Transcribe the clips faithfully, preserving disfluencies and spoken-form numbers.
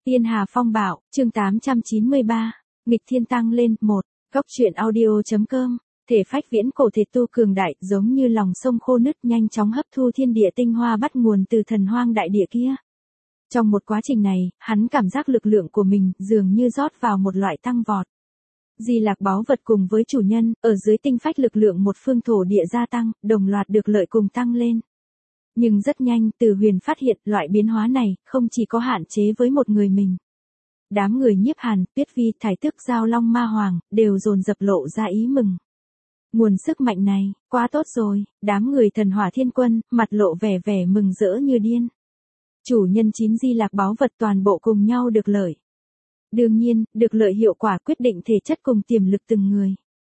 Tiên Hà Phong Bạo, chương tám trăm chín mươi ba, nghịch thiên tăng lên, một, góc truyện audio.com, thể phách viễn cổ thể tu cường đại, giống như lòng sông khô nứt nhanh chóng hấp thu thiên địa tinh hoa bắt nguồn từ thần hoang đại địa kia. Trong một quá trình này, hắn cảm giác lực lượng của mình dường như rót vào một loại tăng vọt. Di Lạc báu vật cùng với chủ nhân, ở dưới tinh phách lực lượng một phương thổ địa gia tăng, đồng loạt được lợi cùng tăng lên. Nhưng rất nhanh, Từ Huyền phát hiện loại biến hóa này không chỉ có hạn chế với một người mình. Đám người Nhiếp Hàn, Tuyết Vi, Thải Tức, Giao Long Ma Hoàng đều dồn dập lộ ra ý mừng. Nguồn sức mạnh này, quá tốt rồi, đám người Thần Hỏa Thiên Quân mặt lộ vẻ vẻ mừng rỡ như điên. Chủ nhân chín Di Lạc báu vật toàn bộ cùng nhau được lợi. Đương nhiên, được lợi hiệu quả quyết định thể chất cùng tiềm lực từng người.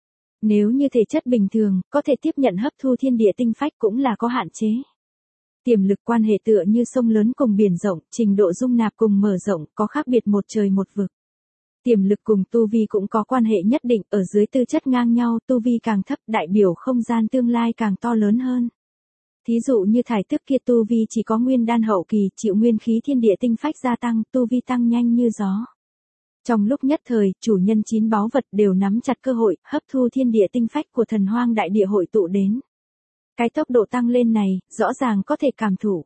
Nếu như thể chất bình thường, có thể tiếp nhận hấp thu thiên địa tinh phách cũng là có hạn chế. Tiềm lực quan hệ tựa như sông lớn cùng biển rộng, trình độ dung nạp cùng mở rộng, có khác biệt một trời một vực. Tiềm lực cùng tu vi cũng có quan hệ nhất định, ở dưới tư chất ngang nhau, tu vi càng thấp, đại biểu không gian tương lai càng to lớn hơn. Thí dụ như Thải Tức kia tu vi chỉ có nguyên đan hậu kỳ, chịu nguyên khí thiên địa tinh phách gia tăng, tu vi tăng nhanh như gió. Trong lúc nhất thời, chủ nhân chín báu vật đều nắm chặt cơ hội, hấp thu thiên địa tinh phách của thần hoang đại địa hội tụ đến. Cái tốc độ tăng lên này, rõ ràng có thể cảm thụ.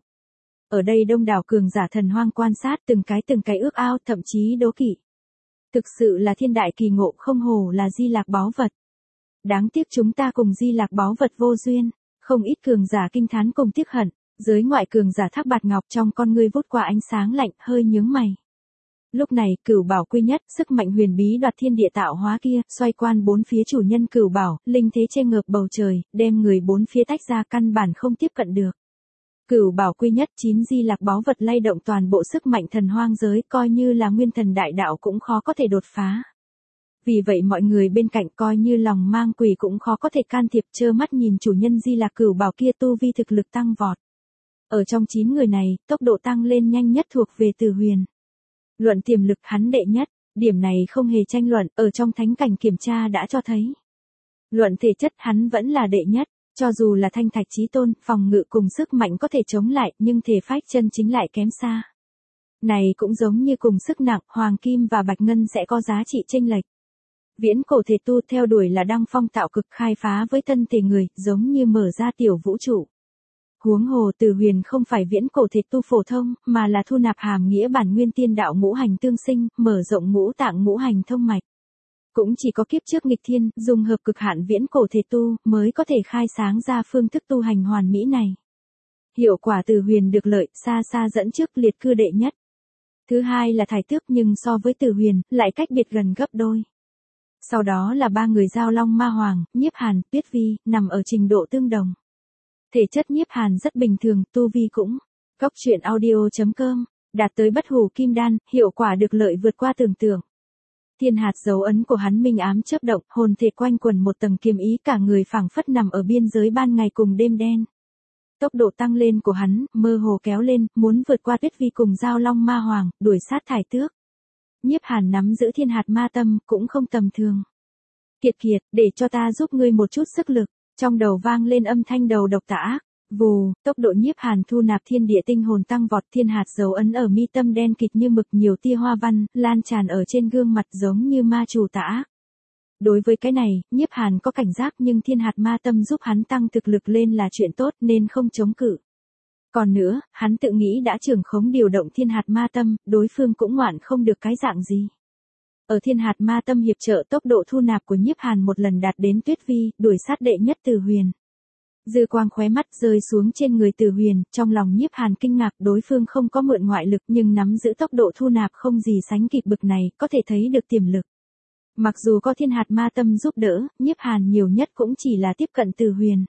Ở đây đông đảo cường giả thần hoang quan sát từng cái từng cái ước ao, thậm chí đố kỵ. Thực sự là thiên đại kỳ ngộ, không hổ là Di Lạc báu vật. Đáng tiếc chúng ta cùng Di Lạc báu vật vô duyên, không ít cường giả kinh thán cùng tiếc hận, giới ngoại cường giả Thác Bạt Ngọc trong con ngươi vút qua ánh sáng lạnh, hơi nhướng mày. Lúc này, Cửu Bảo quy nhất, sức mạnh huyền bí đoạt thiên địa tạo hóa kia, xoay quan bốn phía chủ nhân Cửu Bảo, linh thế che ngợp bầu trời, đem người bốn phía tách ra căn bản không tiếp cận được. Cửu Bảo quy nhất chín Di Lạc báu vật lay động toàn bộ sức mạnh thần hoang giới, coi như là nguyên thần đại đạo cũng khó có thể đột phá. Vì vậy mọi người bên cạnh coi như lòng mang quỷ cũng khó có thể can thiệp, trơ mắt nhìn chủ nhân Di Lạc Cửu Bảo kia tu vi thực lực tăng vọt. Ở trong chín người này, tốc độ tăng lên nhanh nhất thuộc về Từ Huyền. Luận tiềm lực hắn đệ nhất, điểm này không hề tranh luận, ở trong thánh cảnh kiểm tra đã cho thấy. Luận thể chất hắn vẫn là đệ nhất, cho dù là Thanh Thạch Chí Tôn, phòng ngự cùng sức mạnh có thể chống lại, nhưng thể phách chân chính lại kém xa. Này cũng giống như cùng sức nặng, hoàng kim và bạch ngân sẽ có giá trị chênh lệch. Viễn cổ thể tu theo đuổi là đăng phong tạo cực, khai phá với thân thể người, giống như mở ra tiểu vũ trụ. Huống hồ Từ Huyền không phải viễn cổ thể tu phổ thông, mà là thu nạp hàm nghĩa bản nguyên tiên đạo ngũ hành tương sinh, mở rộng ngũ tạng ngũ hành thông mạch. Cũng chỉ có kiếp trước nghịch thiên, dùng hợp cực hạn viễn cổ thể tu, mới có thể khai sáng ra phương thức tu hành hoàn mỹ này. Hiệu quả Từ Huyền được lợi, xa xa dẫn trước liệt cư đệ nhất. Thứ hai là Thải Tước, nhưng so với Từ Huyền, lại cách biệt gần gấp đôi. Sau đó là ba người Giao Long Ma Hoàng, Nhiếp Hàn, Tuyết Vi, nằm ở trình độ tương đồng. Thể chất Nhiếp Hàn rất bình thường, tu vi cũng. Góc truyện audio.com, đạt tới bất hủ kim đan, hiệu quả được lợi vượt qua tưởng tượng. Thiên hạt dấu ấn của hắn minh ám chớp động, hồn thể quanh quẩn một tầng kiềm ý, cả người phảng phất nằm ở biên giới ban ngày cùng đêm đen. Tốc độ tăng lên của hắn, mơ hồ kéo lên, muốn vượt qua Tuyết Vi cùng Giao Long Ma Hoàng, đuổi sát Thải Tước. Nhiếp Hàn nắm giữ thiên hạt ma tâm, cũng không tầm thường. Kiệt kiệt, để cho ta giúp ngươi một chút sức lực. Trong đầu vang lên âm thanh đầu độc tà ác, vù, tốc độ Nhiếp Hàn thu nạp thiên địa tinh hồn tăng vọt, thiên hạt dấu ấn ở mi tâm đen kịt như mực, nhiều tia hoa văn, lan tràn ở trên gương mặt giống như ma chủ tà ác. Đối với cái này, Nhiếp Hàn có cảnh giác, nhưng thiên hạt ma tâm giúp hắn tăng thực lực lên là chuyện tốt nên không chống cự. Còn nữa, hắn tự nghĩ đã trưởng khống điều động thiên hạt ma tâm, đối phương cũng ngoạn không được cái dạng gì. Ở thiên hạt ma tâm hiệp trợ, tốc độ thu nạp của Nhiếp Hàn một lần đạt đến Tuyết Vi, đuổi sát đệ nhất Từ Huyền. Dư quang khóe mắt rơi xuống trên người Từ Huyền, trong lòng Nhiếp Hàn kinh ngạc, đối phương không có mượn ngoại lực nhưng nắm giữ tốc độ thu nạp không gì sánh kịp bực này, có thể thấy được tiềm lực. Mặc dù có thiên hạt ma tâm giúp đỡ, Nhiếp Hàn nhiều nhất cũng chỉ là tiếp cận Từ Huyền.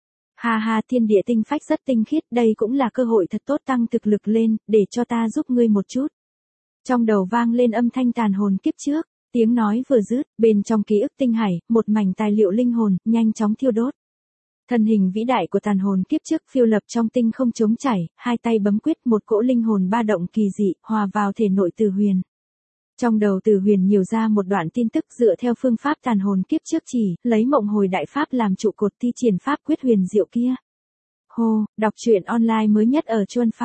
Ha ha, thiên địa tinh phách rất tinh khiết, đây cũng là cơ hội thật tốt tăng thực lực lên, để cho ta giúp ngươi một chút. Trong đầu vang lên âm thanh tàn hồn kiếp trước, tiếng nói vừa dứt, bên trong ký ức tinh hải, một mảnh tài liệu linh hồn, nhanh chóng thiêu đốt. Thân hình vĩ đại của tàn hồn kiếp trước phiêu lập trong tinh không trống chảy, hai tay bấm quyết, một cỗ linh hồn ba động kỳ dị, hòa vào thể nội Từ Huyền. Trong đầu Từ Huyền nhiều ra một đoạn tin tức dựa theo phương pháp tàn hồn kiếp trước chỉ, lấy mộng hồi đại pháp làm trụ cột thi triển pháp quyết huyền diệu kia. Hô, đọc truyện online mới nhất ở Chuan Phao.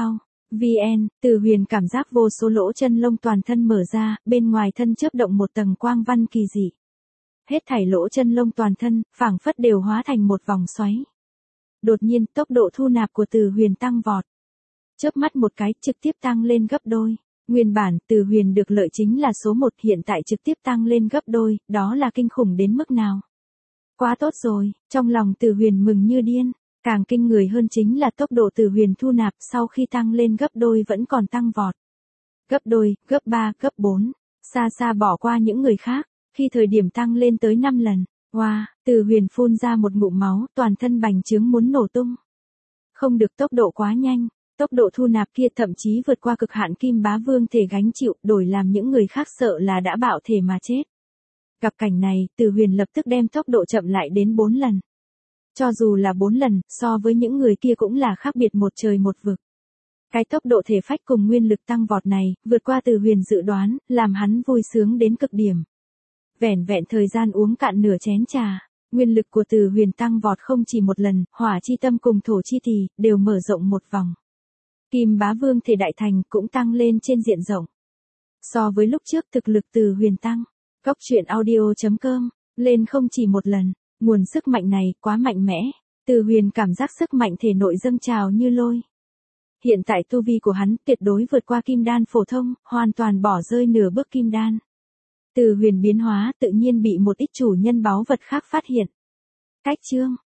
vn, Từ Huyền cảm giác vô số lỗ chân lông toàn thân mở ra, bên ngoài thân chớp động một tầng quang văn kỳ dị. Hết thảy lỗ chân lông toàn thân, phảng phất đều hóa thành một vòng xoáy. Đột nhiên, tốc độ thu nạp của Từ Huyền tăng vọt. Chớp mắt một cái, trực tiếp tăng lên gấp đôi. Nguyên bản, Từ Huyền được lợi chính là số một, hiện tại trực tiếp tăng lên gấp đôi, đó là kinh khủng đến mức nào? Quá tốt rồi, trong lòng Từ Huyền mừng như điên. Càng kinh người hơn chính là tốc độ Từ Huyền thu nạp sau khi tăng lên gấp đôi vẫn còn tăng vọt. Gấp đôi, gấp ba, gấp bốn, xa xa bỏ qua những người khác, khi thời điểm tăng lên tới năm lần. Wow, Từ Huyền phun ra một ngụm máu, toàn thân bành trướng muốn nổ tung. Không được, tốc độ quá nhanh, tốc độ thu nạp kia thậm chí vượt qua cực hạn Kim Bá Vương thể gánh chịu, đổi làm những người khác sợ là đã bạo thể mà chết. Gặp cảnh này, Từ Huyền lập tức đem tốc độ chậm lại đến bốn lần. Cho dù là bốn lần, so với những người kia cũng là khác biệt một trời một vực. Cái tốc độ thể phách cùng nguyên lực tăng vọt này, vượt qua Từ Huyền dự đoán, làm hắn vui sướng đến cực điểm. Vẻn vẹn thời gian uống cạn nửa chén trà, nguyên lực của Từ Huyền tăng vọt không chỉ một lần, hỏa chi tâm cùng thổ chi tỳ đều mở rộng một vòng. Kim Bá Vương thể đại thành cũng tăng lên trên diện rộng. So với lúc trước thực lực Từ Huyền tăng, Cốc truyện audio chấm com, lên không chỉ một lần. Nguồn sức mạnh này quá mạnh mẽ, Từ Huyền cảm giác sức mạnh thể nội dâng trào như lôi. Hiện tại tu vi của hắn tuyệt đối vượt qua kim đan phổ thông, hoàn toàn bỏ rơi nửa bước kim đan. Từ Huyền biến hóa tự nhiên bị một ít chủ nhân báu vật khác phát hiện. Cách chương